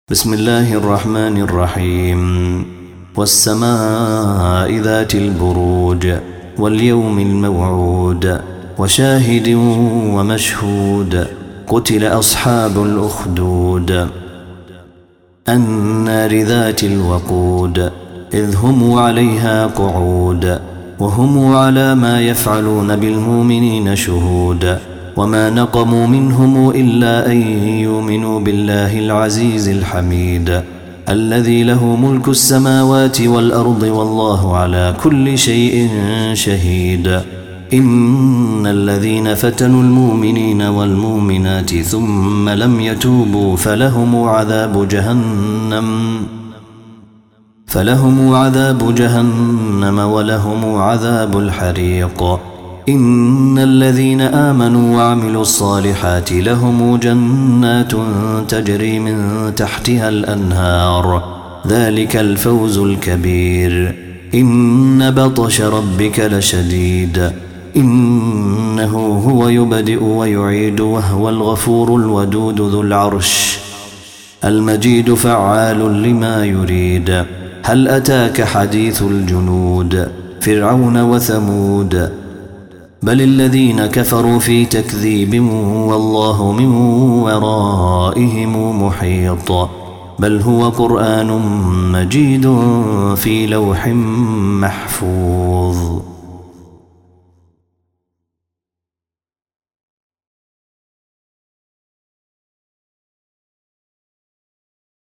بسم الله الرحمن الرحيم والسماء ذات البروج واليوم الموعود وشاهد ومشهود قتل أصحاب الأخدود النار ذات الوقود إذ هم عليها قعود وهم على ما يفعلون بالمؤمنين شهود وما نقموا منهم إلا أن يؤمنوا بالله العزيز الحميد الذي له ملك السماوات والأرض والله على كل شيء شهيد إن الذين فتنوا المؤمنين والمؤمنات ثم لم يتوبوا فلهم عذاب جهنم ولهم عذاب الحريق إن الذين آمنوا وعملوا الصالحات لهم جنات تجري من تحتها الأنهار ذلك الفوز الكبير إن بطش ربك لشديد إنه هو يبدئ ويعيد وهو الغفور الودود ذو العرش المجيد فعال لما يريد هل أتاك حديث الجنود فرعون وثمود بل الذين كفروا في تكذيب والله من ورائهم محيط بل هو قرآن مجيد في لوح محفوظ.